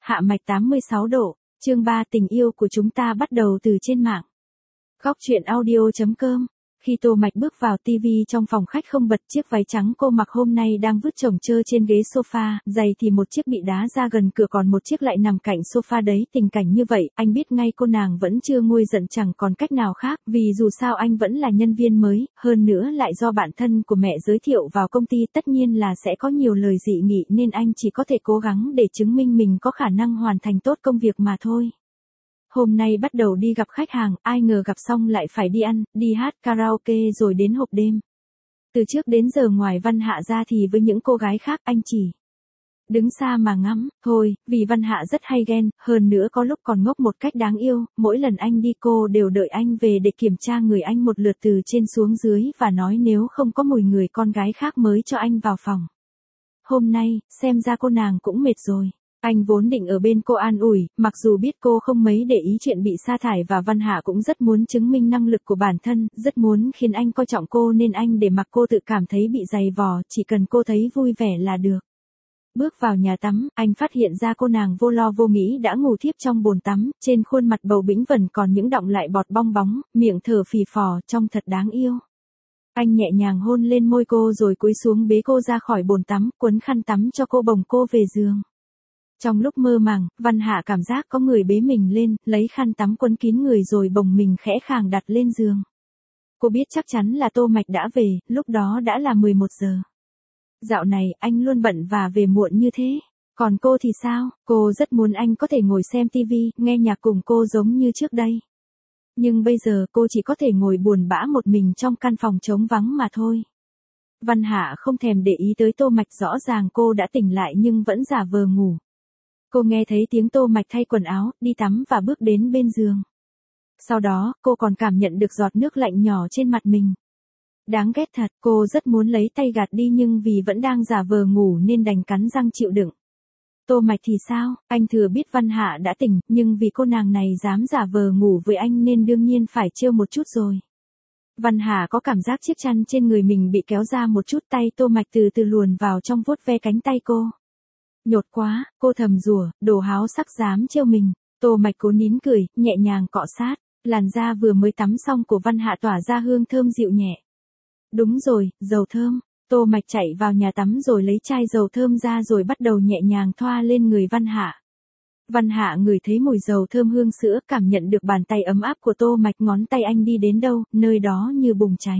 Hạ mạch 86 độ, chương 3 tình yêu của chúng ta bắt đầu từ trên mạng. Góc truyện audio.com. Khi Tô Mạch bước vào TV trong phòng khách không bật chiếc váy trắng cô mặc hôm nay đang vứt chồng chơ trên ghế sofa, giày thì một chiếc bị đá ra gần cửa còn một chiếc lại nằm cạnh sofa đấy. Tình cảnh như vậy, anh biết ngay cô nàng vẫn chưa nguôi giận chẳng còn cách nào khác, vì dù sao anh vẫn là nhân viên mới, hơn nữa lại do bạn thân của mẹ giới thiệu vào công ty, tất nhiên là sẽ có nhiều lời dị nghị nên anh chỉ có thể cố gắng để chứng minh mình có khả năng hoàn thành tốt công việc mà thôi. Hôm nay bắt đầu đi gặp khách hàng, ai ngờ gặp xong lại phải đi ăn, đi hát karaoke rồi đến hộp đêm. Từ trước đến giờ ngoài Văn Hạ ra thì với những cô gái khác anh chỉ đứng xa mà ngắm, thôi, vì Văn Hạ rất hay ghen, hơn nữa có lúc còn ngốc một cách đáng yêu, mỗi lần anh đi cô đều đợi anh về để kiểm tra người anh một lượt từ trên xuống dưới và nói nếu không có mùi người con gái khác mới cho anh vào phòng. Hôm nay, xem ra cô nàng cũng mệt rồi. Anh vốn định ở bên cô an ủi, mặc dù biết cô không mấy để ý chuyện bị sa thải và Văn Hạ cũng rất muốn chứng minh năng lực của bản thân, rất muốn khiến anh coi trọng cô nên anh để mặc cô tự cảm thấy bị dày vò, chỉ cần cô thấy vui vẻ là được. Bước vào nhà tắm, anh phát hiện ra cô nàng vô lo vô nghĩ đã ngủ thiếp trong bồn tắm, trên khuôn mặt bầu bĩnh vẫn còn những đọng lại bọt bong bóng, miệng thở phì phò, trông thật đáng yêu. Anh nhẹ nhàng hôn lên môi cô rồi cúi xuống bế cô ra khỏi bồn tắm, quấn khăn tắm cho cô bồng cô về giường. Trong lúc mơ màng, Văn Hạ cảm giác có người bế mình lên, lấy khăn tắm quấn kín người rồi bồng mình khẽ khàng đặt lên giường. Cô biết chắc chắn là Tô Mạch đã về, lúc đó đã là 11 giờ. Dạo này, anh luôn bận và về muộn như thế. Còn cô thì sao? Cô rất muốn anh có thể ngồi xem TV, nghe nhạc cùng cô giống như trước đây. Nhưng bây giờ cô chỉ có thể ngồi buồn bã một mình trong căn phòng trống vắng mà thôi. Văn Hạ không thèm để ý tới Tô Mạch, rõ ràng cô đã tỉnh lại nhưng vẫn giả vờ ngủ. Cô nghe thấy tiếng Tô Mạch thay quần áo, đi tắm và bước đến bên giường. Sau đó, cô còn cảm nhận được giọt nước lạnh nhỏ trên mặt mình. Đáng ghét thật, cô rất muốn lấy tay gạt đi nhưng vì vẫn đang giả vờ ngủ nên đành cắn răng chịu đựng. Tô Mạch thì sao, anh thừa biết Văn Hạ đã tỉnh, nhưng vì cô nàng này dám giả vờ ngủ với anh nên đương nhiên phải trêu một chút rồi. Văn Hạ có cảm giác chiếc chăn trên người mình bị kéo ra một chút, tay Tô Mạch từ từ luồn vào trong vuốt ve cánh tay cô. Nhột quá, cô thầm rủa, đồ háo sắc dám trêu mình. Tô Mạch cố nín cười, nhẹ nhàng cọ sát, làn da vừa mới tắm xong của Văn Hạ tỏa ra hương thơm dịu nhẹ. Đúng rồi, dầu thơm. Tô Mạch chạy vào nhà tắm rồi lấy chai dầu thơm ra rồi bắt đầu nhẹ nhàng thoa lên người Văn Hạ. Văn Hạ ngửi thấy mùi dầu thơm hương sữa, cảm nhận được bàn tay ấm áp của Tô Mạch, ngón tay anh đi đến đâu, nơi đó như bùng cháy.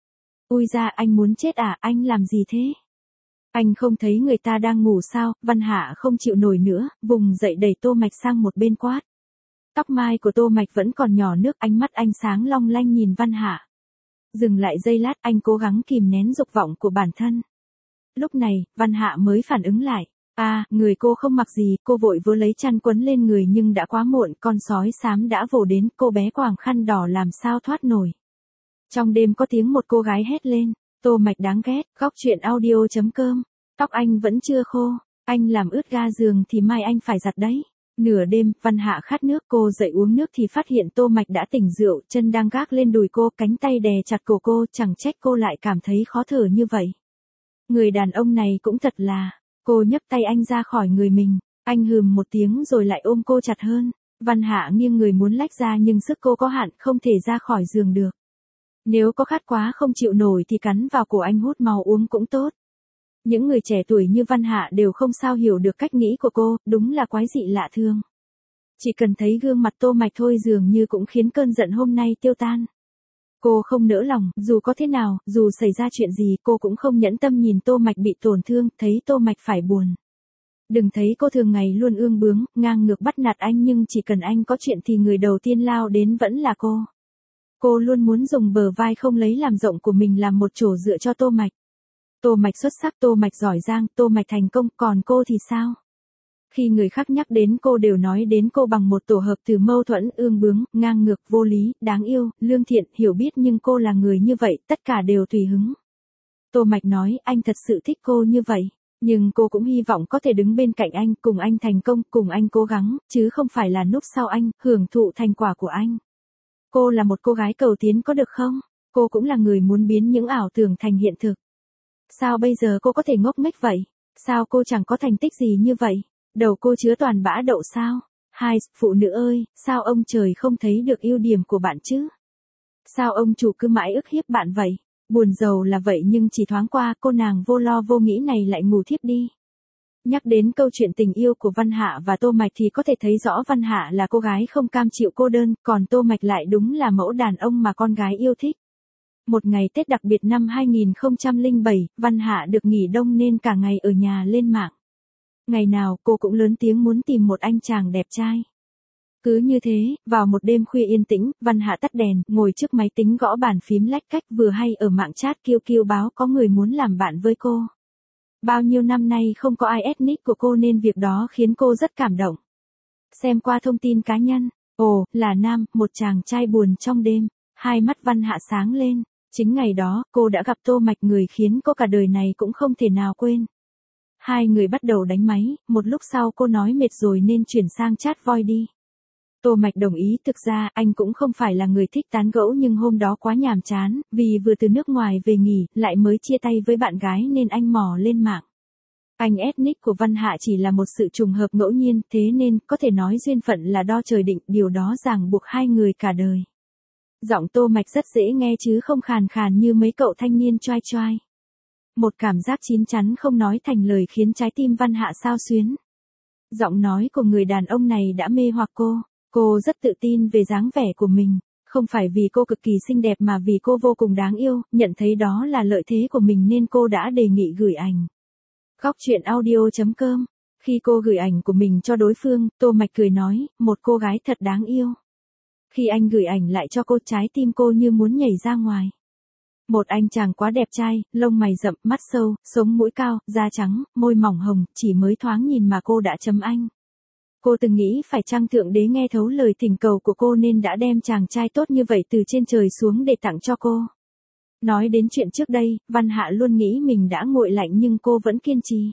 Ui da, anh muốn chết à, anh làm gì thế? Anh không thấy người ta đang ngủ sao? Văn Hạ không chịu nổi nữa, vùng dậy đẩy Tô Mạch sang một bên quát. Tóc mai của Tô Mạch vẫn còn nhỏ nước, ánh mắt anh sáng long lanh nhìn Văn Hạ. Dừng lại giây lát, anh cố gắng kìm nén dục vọng của bản thân. Lúc này, Văn Hạ mới phản ứng lại. Người cô không mặc gì, cô vội vớ lấy chăn quấn lên người nhưng đã quá muộn, con sói xám đã vồ đến, cô bé quàng khăn đỏ làm sao thoát nổi. Trong đêm có tiếng một cô gái hét lên. Tô Mạch đáng ghét, góc truyện audio.com. Tóc anh vẫn chưa khô, anh làm ướt ga giường thì mai anh phải giặt đấy. Nửa đêm, Văn Hạ khát nước, cô dậy uống nước thì phát hiện Tô Mạch đã tỉnh rượu, chân đang gác lên đùi cô, cánh tay đè chặt cổ cô, chẳng trách cô lại cảm thấy khó thở như vậy. Người đàn ông này cũng thật là, cô nhấc tay anh ra khỏi người mình, anh hừm một tiếng rồi lại ôm cô chặt hơn. Văn Hạ nghiêng người muốn lách ra nhưng sức cô có hạn, không thể ra khỏi giường được. Nếu có khát quá không chịu nổi thì cắn vào cổ anh hút máu uống cũng tốt. Những người trẻ tuổi như Văn Hạ đều không sao hiểu được cách nghĩ của cô, đúng là quái dị lạ thường. Chỉ cần thấy gương mặt Tô Mạch thôi dường như cũng khiến cơn giận hôm nay tiêu tan. Cô không nỡ lòng, dù có thế nào, dù xảy ra chuyện gì cô cũng không nhẫn tâm nhìn Tô Mạch bị tổn thương, thấy Tô Mạch phải buồn. Đừng thấy cô thường ngày luôn ương bướng, ngang ngược bắt nạt anh nhưng chỉ cần anh có chuyện thì người đầu tiên lao đến vẫn là cô. Cô luôn muốn dùng bờ vai không lấy làm rộng của mình làm một chỗ dựa cho Tô Mạch. Tô Mạch xuất sắc, Tô Mạch giỏi giang, Tô Mạch thành công, còn cô thì sao? Khi người khác nhắc đến cô đều nói đến cô bằng một tổ hợp từ mâu thuẫn, ương bướng, ngang ngược, vô lý, đáng yêu, lương thiện, hiểu biết nhưng cô là người như vậy, tất cả đều tùy hứng. Tô Mạch nói anh thật sự thích cô như vậy, nhưng cô cũng hy vọng có thể đứng bên cạnh anh, cùng anh thành công, cùng anh cố gắng, chứ không phải là núp sau anh, hưởng thụ thành quả của anh. Cô là một cô gái cầu tiến có được không? Cô cũng là người muốn biến những ảo tưởng thành hiện thực. Sao bây giờ cô có thể ngốc nghếch vậy? Sao cô chẳng có thành tích gì như vậy? Đầu cô chứa toàn bã đậu sao? Hai, phụ nữ ơi, sao ông trời không thấy được ưu điểm của bạn chứ? Sao ông chủ cứ mãi ức hiếp bạn vậy? Buồn rầu là vậy nhưng chỉ thoáng qua cô nàng vô lo vô nghĩ này lại ngủ thiếp đi. Nhắc đến câu chuyện tình yêu của Văn Hạ và Tô Mạch thì có thể thấy rõ Văn Hạ là cô gái không cam chịu cô đơn, còn Tô Mạch lại đúng là mẫu đàn ông mà con gái yêu thích. Một ngày Tết đặc biệt năm 2007, Văn Hạ được nghỉ đông nên cả ngày ở nhà lên mạng. Ngày nào cô cũng lớn tiếng muốn tìm một anh chàng đẹp trai. Cứ như thế, vào một đêm khuya yên tĩnh, Văn Hạ tắt đèn, ngồi trước máy tính gõ bàn phím lách cách vừa hay ở mạng chat QQ báo có người muốn làm bạn với cô. Bao nhiêu năm nay không có ai add nick của cô nên việc đó khiến cô rất cảm động. Xem qua thông tin cá nhân, ồ, là nam, một chàng trai buồn trong đêm, hai mắt Văn Hạ sáng lên. Chính ngày đó, cô đã gặp Tô Mạch, người khiến cô cả đời này cũng không thể nào quên. Hai người bắt đầu đánh máy, một lúc sau cô nói mệt rồi nên chuyển sang chat voice đi. Tô Mạch đồng ý, thực ra anh cũng không phải là người thích tán gẫu nhưng hôm đó quá nhàm chán, vì vừa từ nước ngoài về nghỉ, lại mới chia tay với bạn gái nên anh mò lên mạng. Anh add nick của Văn Hạ chỉ là một sự trùng hợp ngẫu nhiên, thế nên có thể nói duyên phận là đo trời định, điều đó ràng buộc hai người cả đời. Giọng Tô Mạch rất dễ nghe chứ không khàn khàn như mấy cậu thanh niên choai choai. Một cảm giác chín chắn không nói thành lời khiến trái tim Văn Hạ xao xuyến. Giọng nói của người đàn ông này đã mê hoặc cô. Cô rất tự tin về dáng vẻ của mình, không phải vì cô cực kỳ xinh đẹp mà vì cô vô cùng đáng yêu, nhận thấy đó là lợi thế của mình nên cô đã đề nghị gửi ảnh. Góc truyện audio.com. Khi cô gửi ảnh của mình cho đối phương, Tô Mạch cười nói, một cô gái thật đáng yêu. Khi anh gửi ảnh lại cho cô, trái tim cô như muốn nhảy ra ngoài. Một anh chàng quá đẹp trai, lông mày rậm, mắt sâu, sống mũi cao, da trắng, môi mỏng hồng, chỉ mới thoáng nhìn mà cô đã chấm anh. Cô từng nghĩ phải chăng Thượng Đế nghe thấu lời thỉnh cầu của cô nên đã đem chàng trai tốt như vậy từ trên trời xuống để tặng cho cô. Nói đến chuyện trước đây, Văn Hạ luôn nghĩ mình đã nguội lạnh nhưng cô vẫn kiên trì.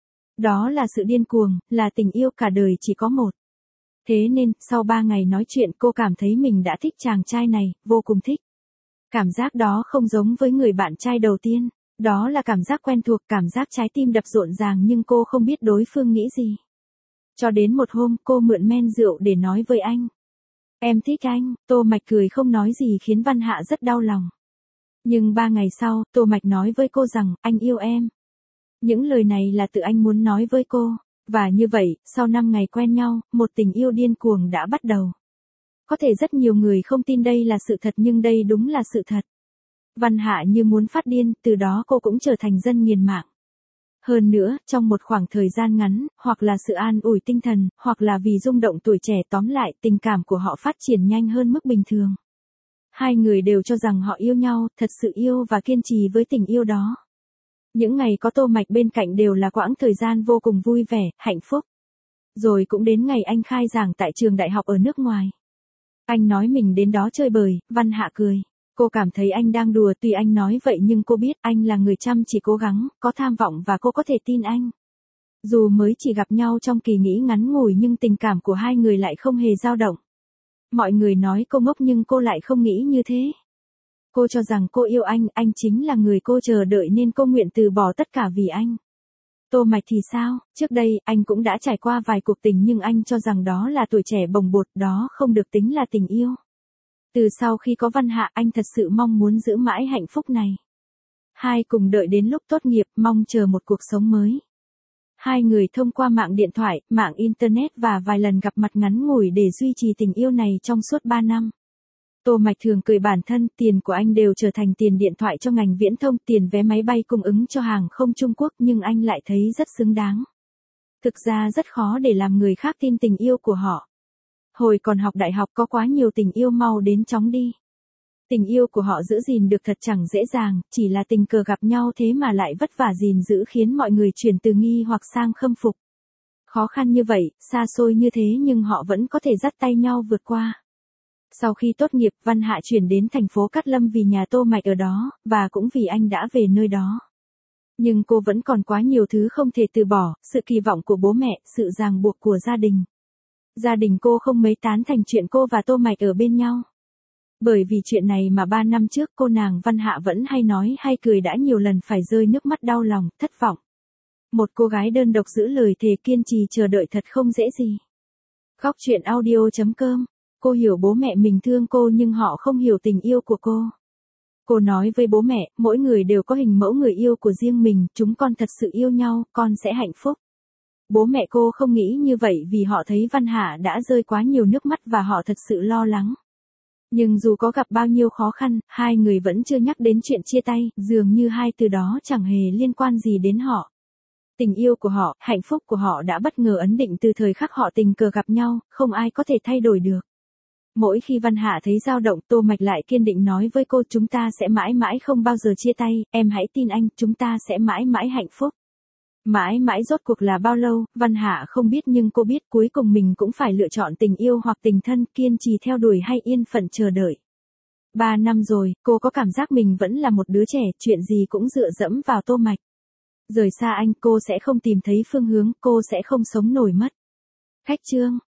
Đó là sự điên cuồng, là tình yêu cả đời chỉ có một. Thế nên, sau 3 ngày nói chuyện cô cảm thấy mình đã thích chàng trai này, vô cùng thích. Cảm giác đó không giống với người bạn trai đầu tiên. Đó là cảm giác quen thuộc, cảm giác trái tim đập rộn ràng nhưng cô không biết đối phương nghĩ gì. Cho đến một hôm cô mượn men rượu để nói với anh. Em thích anh, Tô Mạch cười không nói gì khiến Văn Hạ rất đau lòng. Nhưng 3 ngày sau, Tô Mạch nói với cô rằng, anh yêu em. Những lời này là tự anh muốn nói với cô. Và như vậy, sau 5 ngày quen nhau, một tình yêu điên cuồng đã bắt đầu. Có thể rất nhiều người không tin đây là sự thật nhưng đây đúng là sự thật. Văn Hạ như muốn phát điên, từ đó cô cũng trở thành dân nghiền mạng. Hơn nữa, trong một khoảng thời gian ngắn, hoặc là sự an ủi tinh thần, hoặc là vì rung động tuổi trẻ, tóm lại, tình cảm của họ phát triển nhanh hơn mức bình thường. Hai người đều cho rằng họ yêu nhau, thật sự yêu và kiên trì với tình yêu đó. Những ngày có Tô Mạch bên cạnh đều là quãng thời gian vô cùng vui vẻ, hạnh phúc. Rồi cũng đến ngày anh khai giảng tại trường đại học ở nước ngoài. Anh nói mình đến đó chơi bời, Văn Hạ cười. Cô cảm thấy anh đang đùa, tuy anh nói vậy nhưng cô biết anh là người chăm chỉ cố gắng, có tham vọng và cô có thể tin anh. Dù mới chỉ gặp nhau trong kỳ nghỉ ngắn ngủi nhưng tình cảm của hai người lại không hề dao động. Mọi người nói cô ngốc nhưng cô lại không nghĩ như thế. Cô cho rằng cô yêu anh chính là người cô chờ đợi nên cô nguyện từ bỏ tất cả vì anh. Tô Mạch thì sao, trước đây anh cũng đã trải qua vài cuộc tình nhưng anh cho rằng đó là tuổi trẻ bồng bột, đó không được tính là tình yêu. Từ sau khi có Văn Hạ anh thật sự mong muốn giữ mãi hạnh phúc này. Hai cùng đợi đến lúc tốt nghiệp, mong chờ một cuộc sống mới. Hai người thông qua mạng điện thoại, mạng Internet và vài lần gặp mặt ngắn ngủi để duy trì tình yêu này trong suốt 3 năm. Tô Mạch thường cười bản thân, tiền của anh đều trở thành tiền điện thoại cho ngành viễn thông, tiền vé máy bay cung ứng cho hàng không Trung Quốc nhưng anh lại thấy rất xứng đáng. Thực ra rất khó để làm người khác tin tình yêu của họ. Hồi còn học đại học có quá nhiều tình yêu mau đến chóng đi. Tình yêu của họ giữ gìn được thật chẳng dễ dàng, chỉ là tình cờ gặp nhau thế mà lại vất vả gìn giữ khiến mọi người chuyển từ nghi hoặc sang khâm phục. Khó khăn như vậy, xa xôi như thế nhưng họ vẫn có thể dắt tay nhau vượt qua. Sau khi tốt nghiệp, Văn Hạ chuyển đến thành phố Cát Lâm vì nhà Tô Mạch ở đó, và cũng vì anh đã về nơi đó. Nhưng cô vẫn còn quá nhiều thứ không thể từ bỏ, sự kỳ vọng của bố mẹ, sự ràng buộc của gia đình. Gia đình cô không mấy tán thành chuyện cô và Tô Mạch ở bên nhau. Bởi vì chuyện này mà 3 năm trước cô nàng Văn Hạ vẫn hay nói hay cười đã nhiều lần phải rơi nước mắt đau lòng, thất vọng. Một cô gái đơn độc giữ lời thề kiên trì chờ đợi thật không dễ gì. Góc truyện audio.com. Cô hiểu bố mẹ mình thương cô nhưng họ không hiểu tình yêu của cô. Cô nói với bố mẹ, mỗi người đều có hình mẫu người yêu của riêng mình, chúng con thật sự yêu nhau, con sẽ hạnh phúc. Bố mẹ cô không nghĩ như vậy vì họ thấy Văn Hạ đã rơi quá nhiều nước mắt và họ thật sự lo lắng. Nhưng dù có gặp bao nhiêu khó khăn, hai người vẫn chưa nhắc đến chuyện chia tay, dường như hai từ đó chẳng hề liên quan gì đến họ. Tình yêu của họ, hạnh phúc của họ đã bất ngờ ấn định từ thời khắc họ tình cờ gặp nhau, không ai có thể thay đổi được. Mỗi khi Văn Hạ thấy dao động, Tô Mạch lại kiên định nói với cô chúng ta sẽ mãi mãi không bao giờ chia tay, em hãy tin anh, chúng ta sẽ mãi mãi hạnh phúc. Mãi mãi rốt cuộc là bao lâu, Văn Hạ không biết nhưng cô biết cuối cùng mình cũng phải lựa chọn tình yêu hoặc tình thân, kiên trì theo đuổi hay yên phận chờ đợi. 3 năm rồi, cô có cảm giác mình vẫn là một đứa trẻ, chuyện gì cũng dựa dẫm vào Tô Mạch. Rời xa anh, cô sẽ không tìm thấy phương hướng, cô sẽ không sống nổi mất. Khách chương.